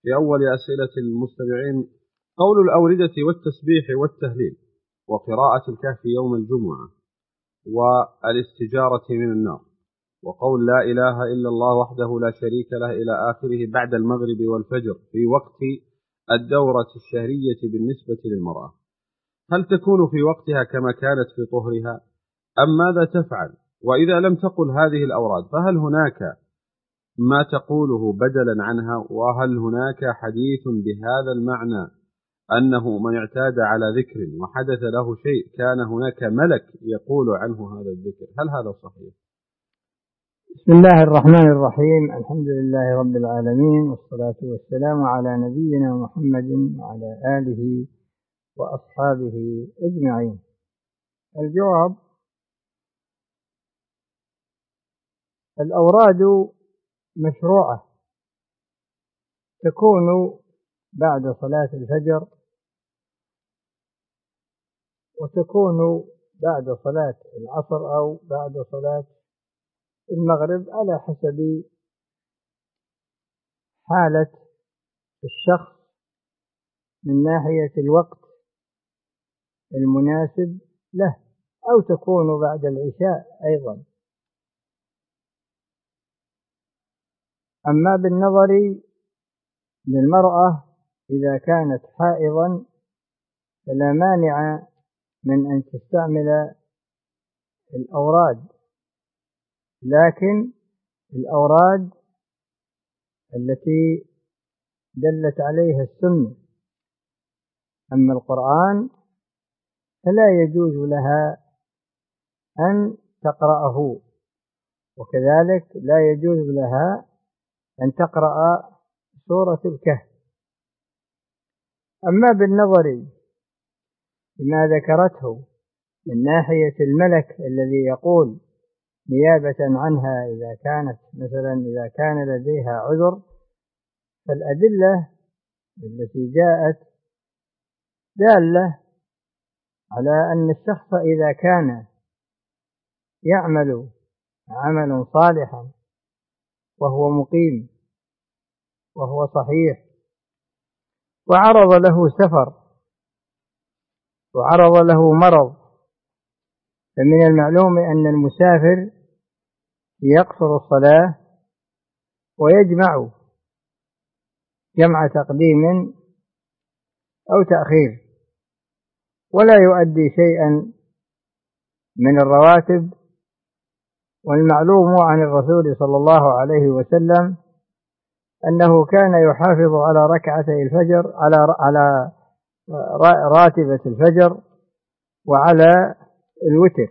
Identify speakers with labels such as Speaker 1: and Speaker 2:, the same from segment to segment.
Speaker 1: في أول أسئلة المستمعين قول الأوردة والتسبيح والتهليل وقراءة الكهف يوم الجمعة والاستجارة من النار وقول لا إله إلا الله وحده لا شريك له إلى آخره بعد المغرب والفجر في وقت الدورة الشهرية بالنسبة للمرأة، هل تكون في وقتها كما كانت في طهرها أم ماذا تفعل؟ وإذا لم تقل هذه الأوراد فهل هناك ما تقوله بدلا عنها؟ وهل هناك حديث بهذا المعنى أنه من اعتاد على ذكر وحدث له شيء كان هناك ملك يقول عنه هذا الذكر، هل هذا صحيح؟
Speaker 2: بسم الله الرحمن الرحيم، الحمد لله رب العالمين، والصلاة والسلام على نبينا محمد وعلى آله وأصحابه أجمعين. الجواب: الأوراد مشروعة تكون بعد صلاة الفجر وتكون بعد صلاة العصر أو بعد صلاة المغرب على حسب حالة الشخص من ناحية الوقت المناسب له، أو تكون بعد العشاء أيضا. أما بالنظر للمرأة إذا كانت حائضا فلا مانع من أن تستعمل الأوراد، لكن الأوراد التي دلت عليها السنة. أما القرآن فلا يجوز لها أن تقرأه، وكذلك لا يجوز لها أن تقرأ سورة الكهف. أما بالنظر لما ذكرته من ناحية الملك الذي يقول نيابة عنها إذا كانت مثلا إذا كان لديها عذر، فالأدلة التي جاءت دالة على أن الشخص إذا كان يعمل عملا صالحا وهو مقيم وهو صحيح وعرض له سفر وعرض له مرض، فمن المعلوم أن المسافر يقصر الصلاة ويجمع جمع تقديم أو تأخير، ولا يؤدي شيئا من الرواتب. والمعلوم عن الرسول صلى الله عليه وسلم أنه كان يحافظ على ركعتي الفجر، على راتبة الفجر وعلى الوتر.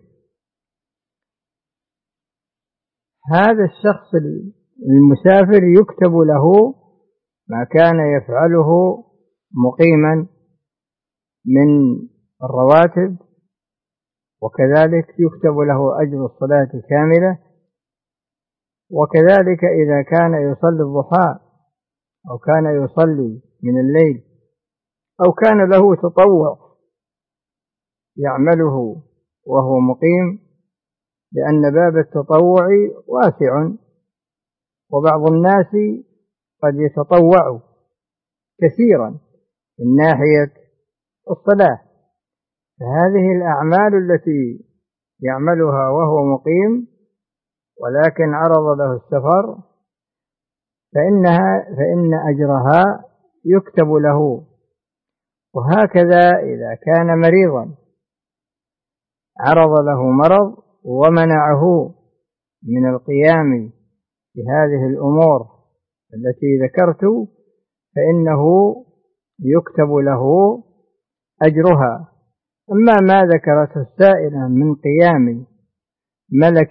Speaker 2: هذا الشخص المسافر يكتب له ما كان يفعله مقيما من الرواتب، وكذلك يكتب له أجر الصلاة كاملة، وكذلك إذا كان يصلي الضحى أو كان يصلي من الليل أو كان له تطوع يعمله وهو مقيم، لأن باب التطوع واسع، وبعض الناس قد يتطوع كثيرا من ناحية الصلاة، فهذه الأعمال التي يعملها وهو مقيم ولكن عرض له السفر فإن أجرها يكتب له. وهكذا إذا كان مريضا عرض له مرض ومنعه من القيام بهذه الأمور التي ذكرت، فإنه يكتب له أجرها. أما ما ذكرته السائلة من قيام ملك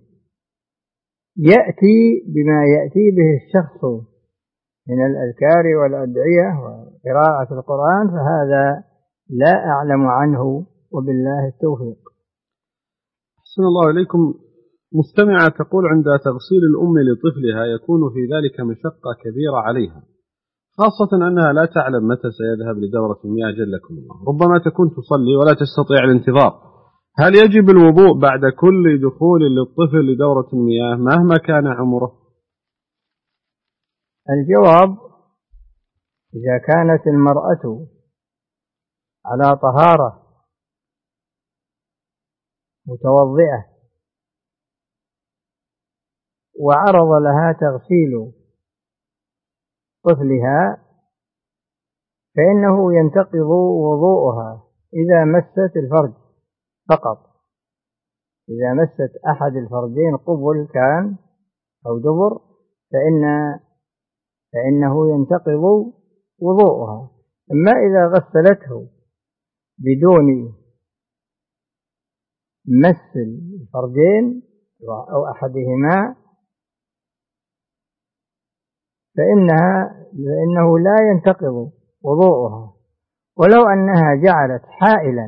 Speaker 2: يأتي بما يأتي به الشخص من الأذكار والأدعية وقراءة القرآن، فهذا لا أعلم عنه، وبالله التوفيق.
Speaker 1: أحسن الله إليكم. مستمعة تقول عند تغسيل الأم لطفلها يكون في ذلك مشقة كبيرة عليها، خاصة أنها لا تعلم متى سيذهب لدورة المياه جلكم الله، ربما تكون تصلي ولا تستطيع الانتظار، هل يجب الوضوء بعد كل دخول للطفل لدورة المياه مهما كان عمره؟
Speaker 2: الجواب: إذا كانت المرأة على طهارة متوضئة وعرض لها تغسيل طفلها فإنه ينتقض وضوءها إذا مست الفرج فقط. إذا مست أحد الفرجين قبل كان أو دبر فإنه ينتقض وضوءها. أما إذا غسلته بدون مس الفرجين أو أحدهما فإنه لا ينتقض وضوءها، ولو أنها جعلت حائلا،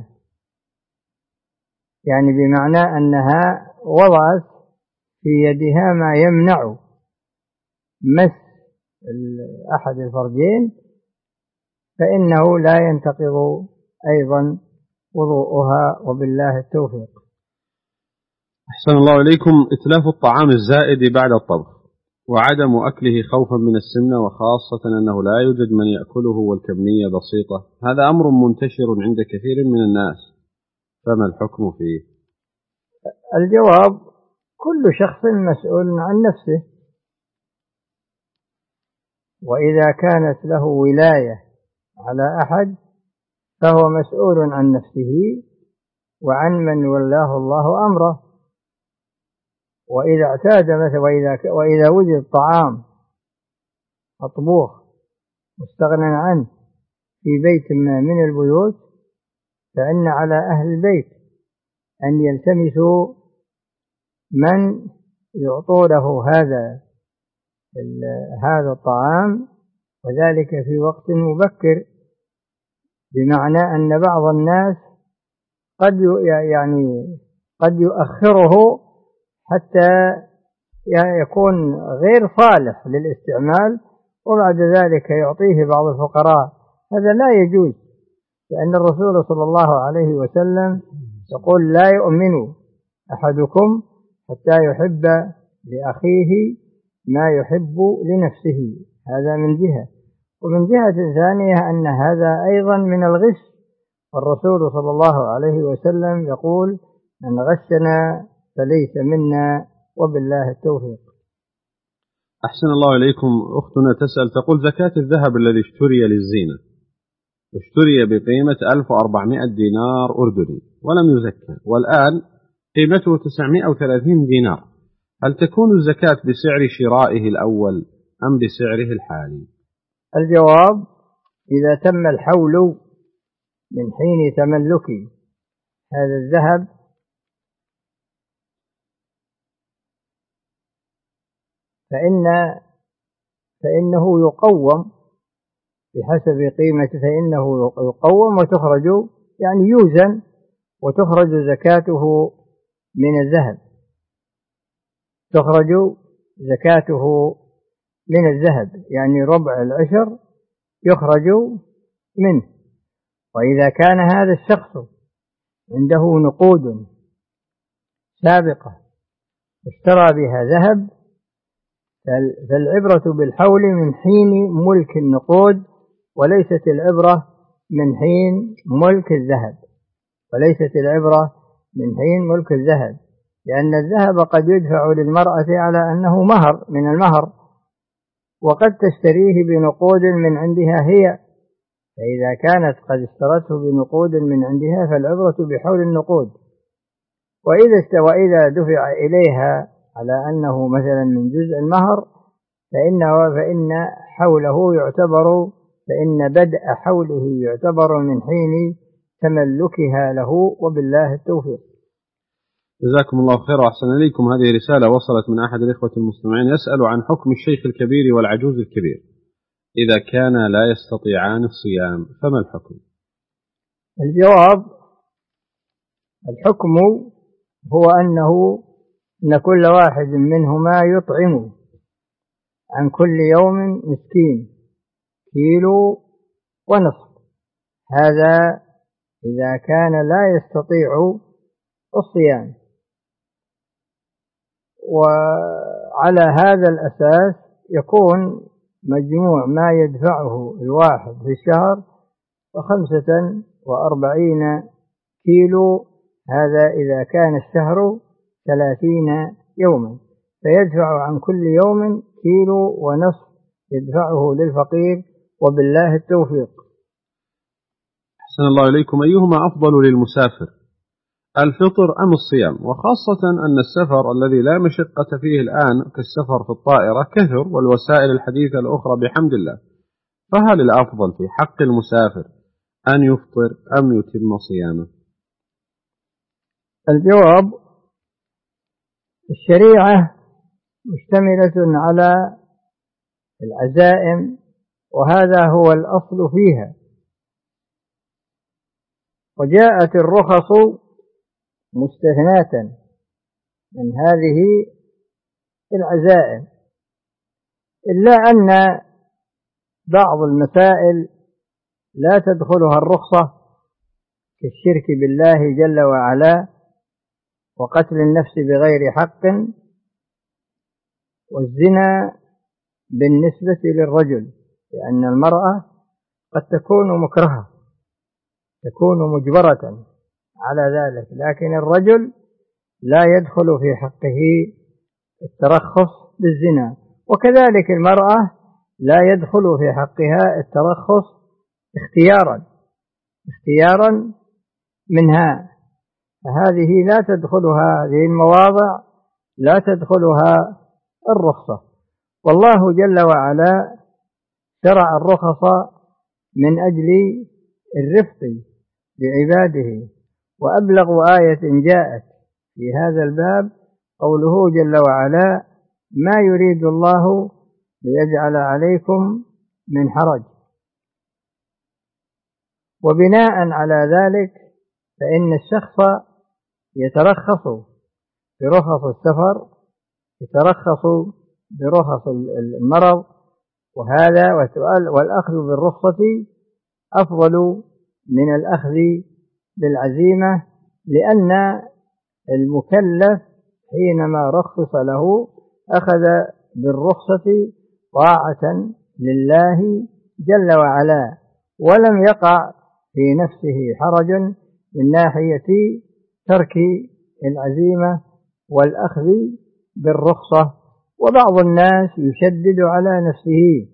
Speaker 2: يعني بمعنى أنها وضعت في يدها ما يمنع مس أحد الفرجين فإنه لا ينتقض أيضا وضوءها، وبالله التوفيق.
Speaker 1: أحسن الله إليكم. إتلاف الطعام الزائد بعد الطبخ وعدم أكله خوفا من السمنة، وخاصة أنه لا يوجد من يأكله والكمية بسيطة، هذا أمر منتشر عند كثير من الناس، فما الحكم فيه؟
Speaker 2: الجواب: كل شخص مسؤول عن نفسه، وإذا كانت له ولاية على أحد فهو مسؤول عن نفسه وعن من ولاه الله أمره. وإذا اعتاد مثلا وإذا وجد طعام مطبوخ مستغنى عنه في بيت ما من البيوت فإن على أهل البيت أن يلتمسوا من يعطونه هذا الطعام، وذلك في وقت مبكر، بمعنى أن بعض الناس قد يؤخره حتى يكون غير صالح للاستعمال وبعد ذلك يعطيه بعض الفقراء. هذا لا يجوز، لأن الرسول صلى الله عليه وسلم يقول: لا يؤمن أحدكم حتى يحب لأخيه ما يحب لنفسه. هذا من جهة، ومن جهة ثانية أن هذا أيضا من الغش، والرسول صلى الله عليه وسلم يقول: من غشنا فليس منا، وبالله التوفيق.
Speaker 1: أحسن الله إليكم. أختنا تسأل تقول: زكاة الذهب الذي اشتري للزينة اشتري بقيمة 1400 دينار أردني ولم يزكى، والآن قيمته 930 دينار، هل تكون الزكاة بسعر شرائه الأول أم بسعره الحالي؟
Speaker 2: الجواب: إذا تم الحول من حين تملك هذا الذهب فإنه يقوم بحسب قيمته، فإنه يقوم وتخرج، يعني يوزن وتخرج زكاته من الذهب، تخرج زكاته من الذهب، يعني ربع العشر يخرج منه. وإذا كان هذا الشخص عنده نقود سابقة واشترى بها ذهب فالعبرة بالحول من حين ملك النقود، وليست العبرة من حين ملك الذهب، وليست العبرة من حين ملك الذهب، لأن الذهب قد يدفع للمرأة على أنه مهر من المهر، وقد تشتريه بنقود من عندها هي، فإذا كانت قد اشترته بنقود من عندها فالعبرة بحول النقود. وإذا دفع إليها على أنه مثلا من جزء المهر فإن حوله يعتبر، فإن بدء حوله يعتبر من حين تملكها له، وبالله التوفيق.
Speaker 1: جزاكم الله خير وأحسن إليكم. هذه رسالة وصلت من أحد الإخوة المستمعين يسأل عن حكم الشيخ الكبير والعجوز الكبير إذا كان لا يستطيعان الصيام، فما الحكم؟
Speaker 2: الجواب: الحكم هو أن كل واحد منهما يطعم عن كل يوم مسكين 1.5 كيلو، هذا إذا كان لا يستطيع الصيام. وعلى هذا الأساس يكون مجموع ما يدفعه الواحد في الشهر 45 كيلو، هذا إذا كان الشهر 30 يوما، فيدفع عن كل يوم 1.5 كيلو يدفعه للفقير، وبالله التوفيق.
Speaker 1: أحسن الله إليكم. أيهما أفضل للمسافر، الفطر أم الصيام؟ وخاصة أن السفر الذي لا مشقة فيه الآن كالسفر في الطائرة كثر، والوسائل الحديثة الأخرى بحمد الله، فهل الأفضل في حق المسافر أن يفطر أم يتم صيامه؟
Speaker 2: الجواب: الشريعة مشتملة على العزائم، وهذا هو الأصل فيها، وجاءت الرخص مستثناة من هذه العزائم، إلا أن بعض المسائل لا تدخلها الرخصة، كالشرك بالله جل وعلا، وقتل النفس بغير حق، والزنا بالنسبة للرجل، لأن المرأة قد تكون مكرهة، تكون مجبرة على ذلك، لكن الرجل لا يدخل في حقه الترخص بالزنا، وكذلك المرأة لا يدخل في حقها الترخص اختيارا منها، فهذه لا تدخلها، هذه المواضع لا تدخلها الرخصة. والله جل وعلا شرع الرخص من أجل الرفق بعباده، وأبلغ آية جاءت في هذا الباب قوله جل وعلا: ما يريد الله ليجعل عليكم من حرج. وبناء على ذلك فإن الشخص يترخص برخص السفر، يترخص برخص المرض، وهذا والأخذ بالرخصة أفضل من الأخذ بالعزيمة، لأن المكلف حينما رخص له أخذ بالرخصة طاعة لله جل وعلا، ولم يقع في نفسه حرج من ناحية ترك العزيمة والأخذ بالرخصة. وبعض الناس يشدد على نفسه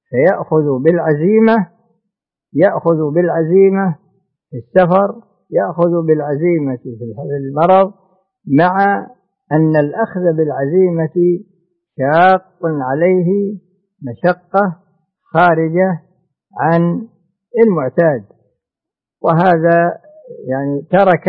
Speaker 2: يأخذ بالعزيمة في السفر، يأخذ بالعزيمة في المرض، مع أن الأخذ بالعزيمة شاق عليه مشقة خارجة عن المعتاد، وهذا يعني ترك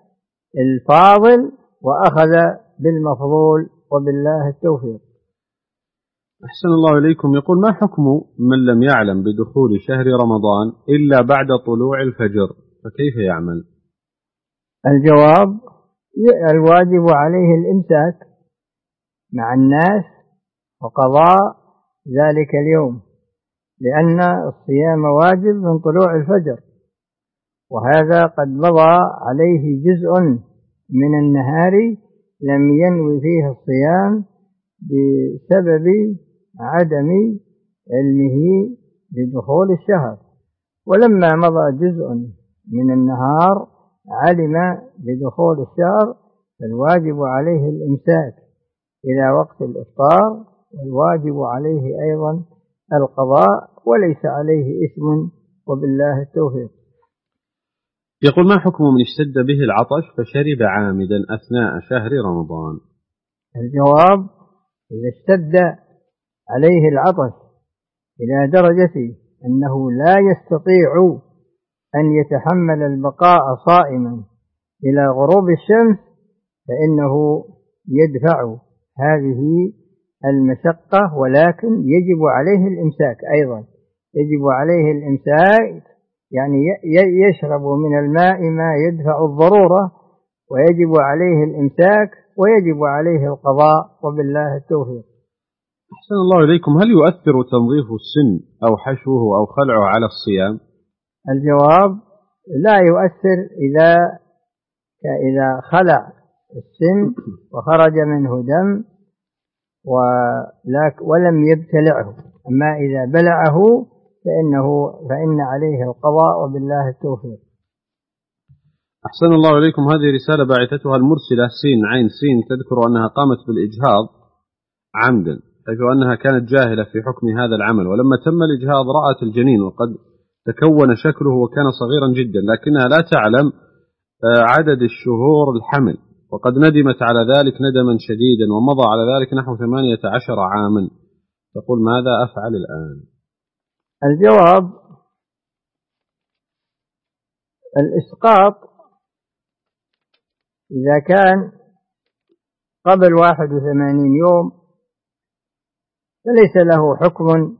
Speaker 2: الفاضل وأخذ بالمفضول، وبالله التوفيق.
Speaker 1: أحسن الله إليكم. يقول: ما حكم من لم يعلم بدخول شهر رمضان إلا بعد طلوع الفجر، فكيف يعمل؟
Speaker 2: الجواب: الواجب عليه الإمساك مع الناس وقضاء ذلك اليوم، لأن الصيام واجب من طلوع الفجر، وهذا قد مضى عليه جزء من النهار لم ينوي فيه الصيام بسبب عدم علمه بدخول الشهر، ولما مضى جزء من النهار علم بدخول الشهر، فالواجب عليه الإمساك إلى وقت الإفطار، والواجب عليه أيضا القضاء، وليس عليه إثم، وبالله التوفيق.
Speaker 1: يقول: ما حكم من اشتد به العطش فشرب عامدا أثناء شهر رمضان؟
Speaker 2: الجواب: إذا اشتد عليه العطش إلى درجة أنه لا يستطيع أن يتحمل البقاء صائما إلى غروب الشمس، فإنه يدفع هذه المشقة، ولكن يجب عليه الإمساك أيضا، يجب عليه الإمساك، يعني يشرب من الماء ما يدفع الضرورة، ويجب عليه الإمساك، ويجب عليه القضاء، وبالله التوفيق.
Speaker 1: أحسن الله إليكم. هل يؤثر تنظيف السن أو حشوه أو خلعه على الصيام؟
Speaker 2: الجواب: لا يؤثر إذا خلع السن وخرج منه دم ولم يبتلعه، أما إذا بلعه فإن عليه القضاء وبالله التوفيق.
Speaker 1: أحسن الله إليكم. هذه رسالة باعثتها المرسلة سين عين سين تذكر أنها قامت بالإجهاض عمدا، حيث أنها كانت جاهلة في حكم هذا العمل، ولما تم الإجهاض رأت الجنين وقد تكون شكله وكان صغيرا جدا، لكنها لا تعلم عدد الشهور الحمل، وقد ندمت على ذلك ندما شديدا، ومضى على ذلك نحو 18 عاما. تقول ماذا أفعل الآن؟
Speaker 2: الجواب: الإسقاط إذا كان قبل 81 يوم فليس له حكم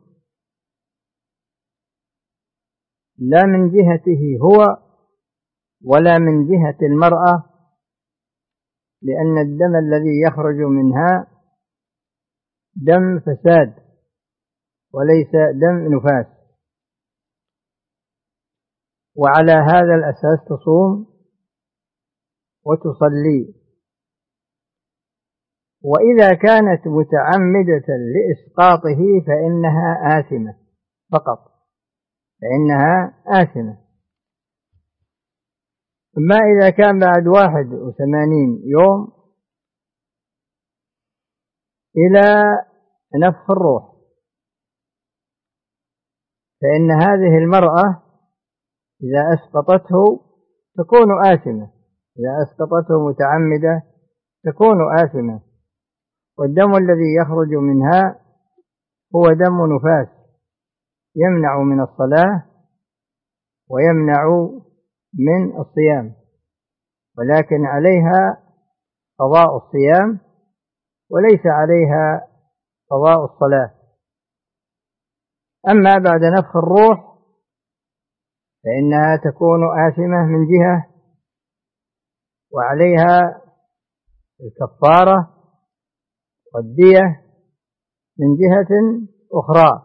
Speaker 2: لا من جهته هو ولا من جهة المرأة، لأن الدم الذي يخرج منها دم فساد وليس دم نفاس، وعلى هذا الأساس تصوم وتصلي. وإذا كانت متعمدة لإسقاطه فإنها آثمة فقط، فإنها آثمة. أما إذا كان بعد 81 يوم إلى نفخ الروح فإن هذه المرأة إذا أسقطته تكون آثمة، إذا أسقطته متعمدة تكون آثمة. والدم الذي يخرج منها هو دم نفاس يمنع من الصلاة ويمنع من الصيام، ولكن عليها قضاء الصيام وليس عليها قضاء الصلاة. أما بعد نفخ الروح فإنها تكون آثمة من جهة، وعليها الكفارة والدية من جهة أخرى،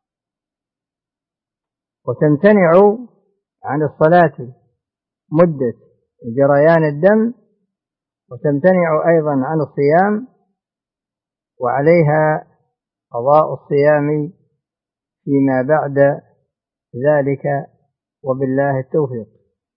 Speaker 2: وتمتنع عن الصلاة مدة جريان الدم، وتمتنع أيضا عن الصيام، وعليها قضاء الصيام فيما بعد ذلك وبالله التوفيق.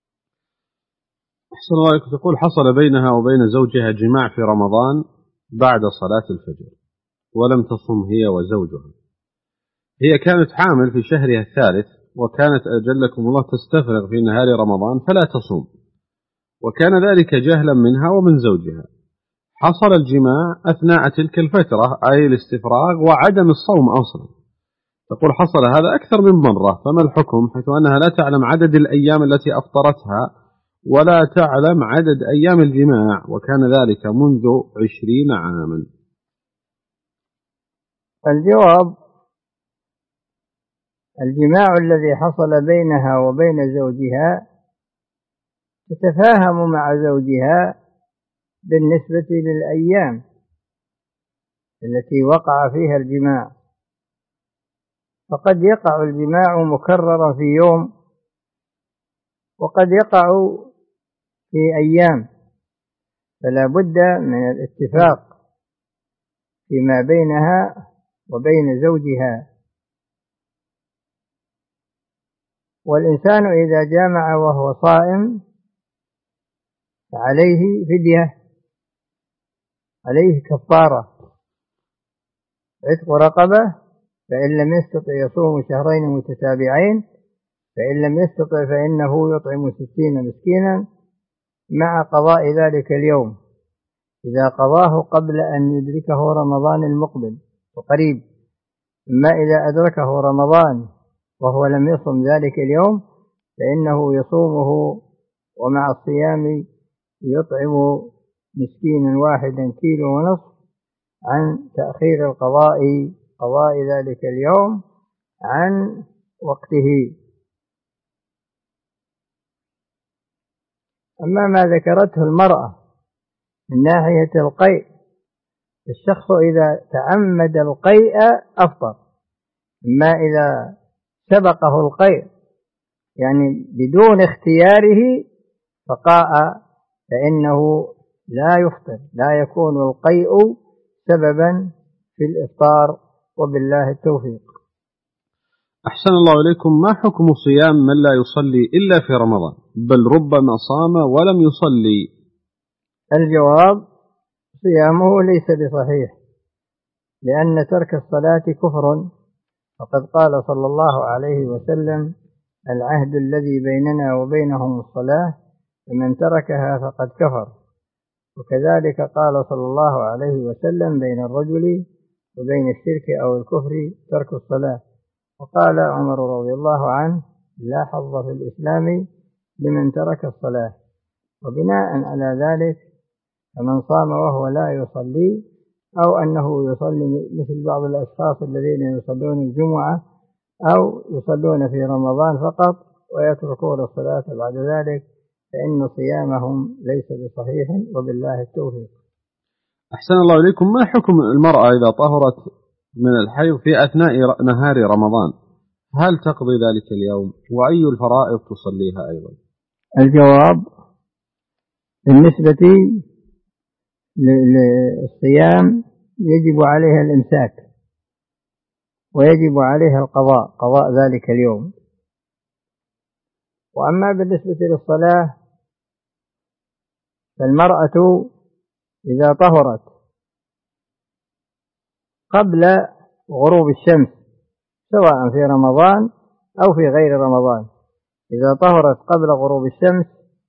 Speaker 1: أحسن الله عليك. تقول حصل بينها وبين زوجها جماع في رمضان بعد صلاة الفجر ولم تصم هي وزوجها. هي كانت حامل في شهرها الثالث، وكانت أجلكم الله تستفرغ في نهار رمضان فلا تصوم، وكان ذلك جهلا منها ومن زوجها. حصل الجماع أثناء تلك الفترة أي الاستفراغ وعدم الصوم أصلا. تقول حصل هذا أكثر من مرة، فما الحكم حيث أنها لا تعلم عدد الأيام التي أفطرتها ولا تعلم عدد أيام الجماع، وكان ذلك منذ 20 عاما؟
Speaker 2: الجواب: الجماع الذي حصل بينها وبين زوجها تتفاهم مع زوجها بالنسبة للأيام التي وقع فيها الجماع، فقد يقع الجماع مكررا في يوم، وقد يقع في أيام، فلا بد من الاتفاق فيما بينها وبين زوجها. والإنسان إذا جامع وهو صائم فعليه فدية، عليه كفارة عتق رقبة، فإن لم يستطع يصوم شهرين متتابعين، فإن لم يستطع فإنه يطعم 60 مسكينا مع قضاء ذلك اليوم إذا قضاه قبل أن يدركه رمضان المقبل وقريب. أما إذا أدركه رمضان وهو لم يصم ذلك اليوم فإنه يصومه، ومع الصيام يطعم مسكينا واحدا 1.5 كيلو عن تأخير قضاء ذلك اليوم عن وقته. أما ما ذكرته المرأة من ناحية القيء، الشخص إذا تعمد القيء أفطر، أما إذا سبقه القيء يعني بدون اختياره فقاء فإنه لا يفطر، لا يكون القيء سببا في الإفطار وبالله التوفيق.
Speaker 1: أحسن الله إليكم، ما حكم صيام من لا يصلي إلا في رمضان بل ربما صام ولم يصلي؟
Speaker 2: الجواب: صيامه ليس بصحيح، لأن ترك الصلاة كفر، فقد قال صلى الله عليه وسلم: العهد الذي بيننا وبينهم الصلاة، فمن تركها فقد كفر. وكذلك قال صلى الله عليه وسلم: بين الرجل وبين الشرك أو الكفر ترك الصلاة. وقال عمر رضي الله عنه: لا حظ في الإسلام لمن ترك الصلاة. وبناء على ذلك فمن صام وهو لا يصلي، أو أنه يصلي مثل بعض الأشخاص الذين يصلون الجمعة أو يصلون في رمضان فقط ويتركون الصلاة بعد ذلك، فإن صيامهم ليس بصحيح، وبالله التوفيق.
Speaker 1: أحسن الله إليكم، ما حكم المرأة إذا طهرت من الحيض في أثناء نهار رمضان؟ هل تقضي ذلك اليوم؟ وأي الفرائض تصليها أيضا؟
Speaker 2: الجواب: بالنسبة للصيام يجب عليها الإمساك، ويجب عليها قضاء ذلك اليوم. وأما بالنسبة للصلاة فالمرأة إذا طهرت قبل غروب الشمس سواء في رمضان أو في غير رمضان، إذا طهرت قبل غروب الشمس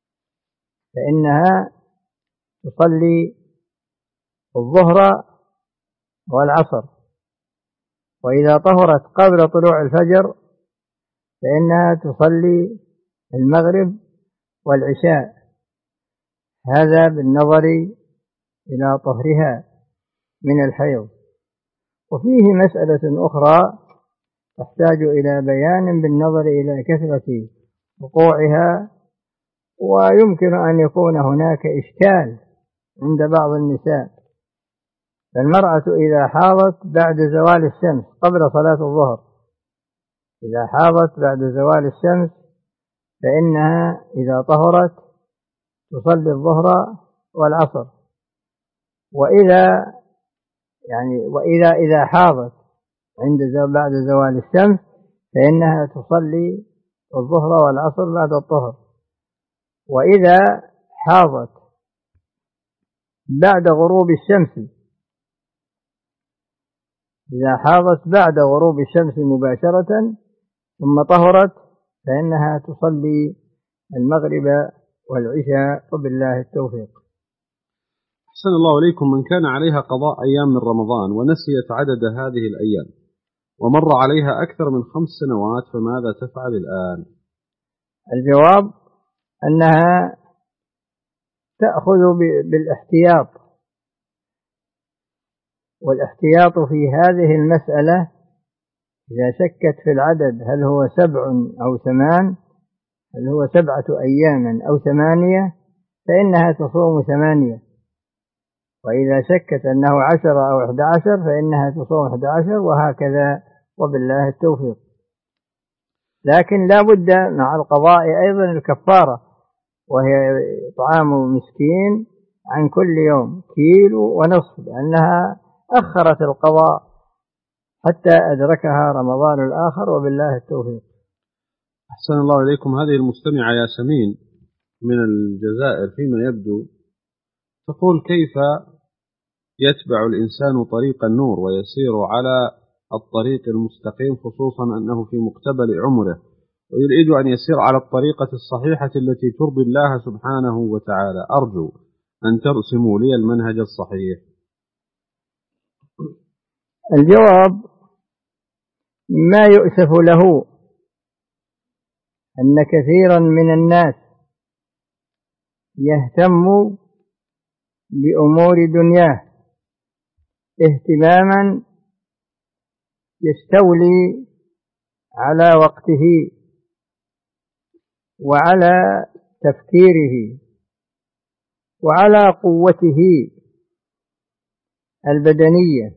Speaker 2: فإنها تصلي الظهر والعصر، وإذا طهرت قبل طلوع الفجر فإنها تصلي المغرب والعشاء، هذا بالنظر إلى طهرها من الحيض. وفيه مسألة أخرى تحتاج إلى بيان بالنظر إلى كثرة وقوعها، ويمكن أن يكون هناك إشكال عند بعض النساء. فالمرأة إذا حاضت بعد زوال الشمس قبل صلاة الظهر، إذا حاضت بعد زوال الشمس فإنها إذا طهرت تصلي الظهر والعصر، وإذا حاضت بعد زوال الشمس فإنها تصلي الظهر والعصر بعد الطهر. وإذا حاضت بعد غروب الشمس، إذا حاضت بعد غروب الشمس مباشرة ثم طهرت فإنها تصلي المغرب والعشاء، وبالله التوفيق.
Speaker 1: أحسن الله إليكم، من كان عليها قضاء أيام من رمضان ونسيت عدد هذه الأيام ومر عليها أكثر من 5 سنوات، فماذا تفعل الآن؟
Speaker 2: الجواب: أنها تأخذ بالاحتياط، والاحتياط في هذه المسألة إذا شكت في العدد هل هو 7 أو 8، هل هو 7 أيام أو 8، فإنها تصوم 8، وإذا شكت أنه 10 أو 11 فإنها تصوم 11، وهكذا، وبالله التوفيق. لكن لا بد مع القضاء أيضا الكفارة، وهي طعام مسكين عن كل يوم 1.5 كيلو، لأنها أخرت القضاء حتى أدركها رمضان الآخر، وبالله التوفيق.
Speaker 1: أحسن الله إليكم، هذه المستمعة ياسمين من الجزائر فيما يبدو تقول: كيف يتبع الإنسان طريق النور ويسير على الطريق المستقيم، خصوصا أنه في مقتبل عمره، ويريد أن يسير على الطريقة الصحيحة التي ترضي الله سبحانه وتعالى؟ أرجو أن ترسموا لي المنهج الصحيح.
Speaker 2: الجواب: ما يؤسف له أن كثيرا من الناس يهتم بأمور دنياه اهتماما يستولي على وقته وعلى تفكيره وعلى قوته البدنية،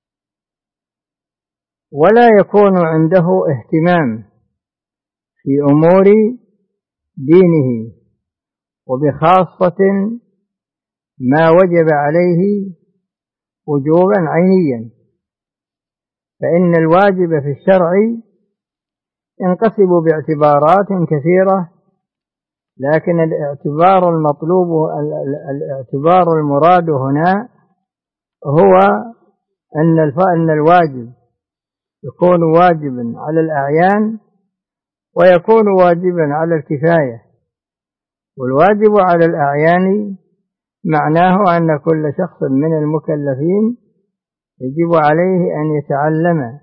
Speaker 2: ولا يكون عنده اهتمام في أمور دينه، وبخاصة ما وجب عليه وجوبا عينيا. فإن الواجب في الشرع انقسموا باعتبارات كثيرة، لكن الاعتبار المطلوب الاعتبار المراد هنا هو أن الواجب يكون واجبا على الأعيان ويكون واجبا على الكفاية. والواجب على الأعيان معناه أن كل شخص من المكلفين يجب عليه أن يتعلم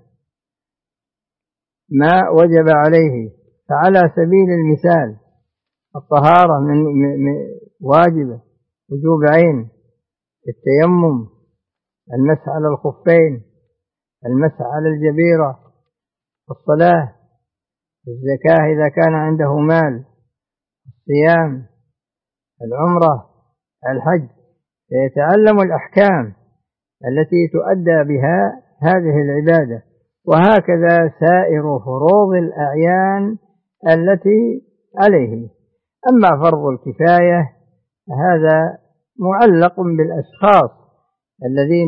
Speaker 2: ما وجب عليه. فعلى سبيل المثال الطهارة من واجبة وجوب عين، التيمم، المسح على الخفين، المسح على الجبيرة، الصلاة، الزكاة إذا كان عنده مال، الصيام، العمرة، الحج، فيتعلم الأحكام التي تؤدى بها هذه العبادة. وهكذا سائر فروض الأعيان التي عليه. أما فرض الكفاية هذا معلق بالأشخاص الذين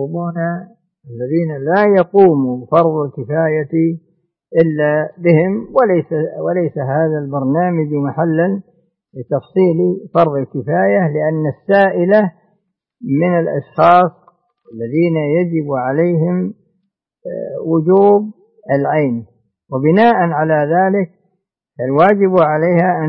Speaker 2: لا يقوم فرض الكفاية إلا بهم، وليس هذا البرنامج محلا لتفصيل فرض الكفاية، لأن السائلة من الأشخاص الذين يجب عليهم وجوب العين. وبناء على ذلك الواجب عليها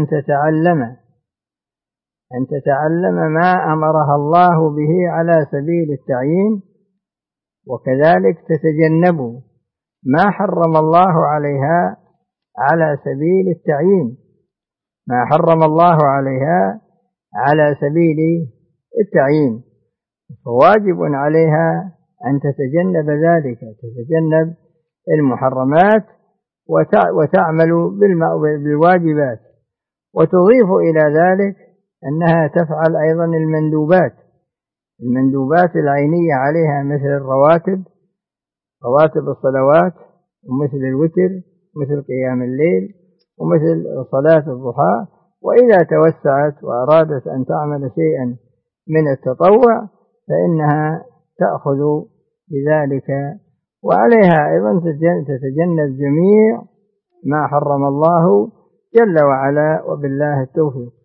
Speaker 2: أن تتعلم ما أمرها الله به على سبيل التعيين، وكذلك تتجنب ما حرم الله عليها على سبيل التعيين، ما حرم الله عليها على سبيل التعيين. فواجب عليها أن تتجنب ذلك، تتجنب المحرمات وتعمل بالواجبات، وتضيف إلى ذلك أنها تفعل أيضا المندوبات العينية عليها، مثل رواتب الصلوات، ومثل الوتر، مثل قيام الليل، ومثل صلاة الضحى. وإذا توسعت وأرادت أن تعمل شيئا من التطوع فإنها تأخذ بذلك، وعليها أيضا تتجنب جميع ما حرم الله جل وعلا، وبالله التوفيق.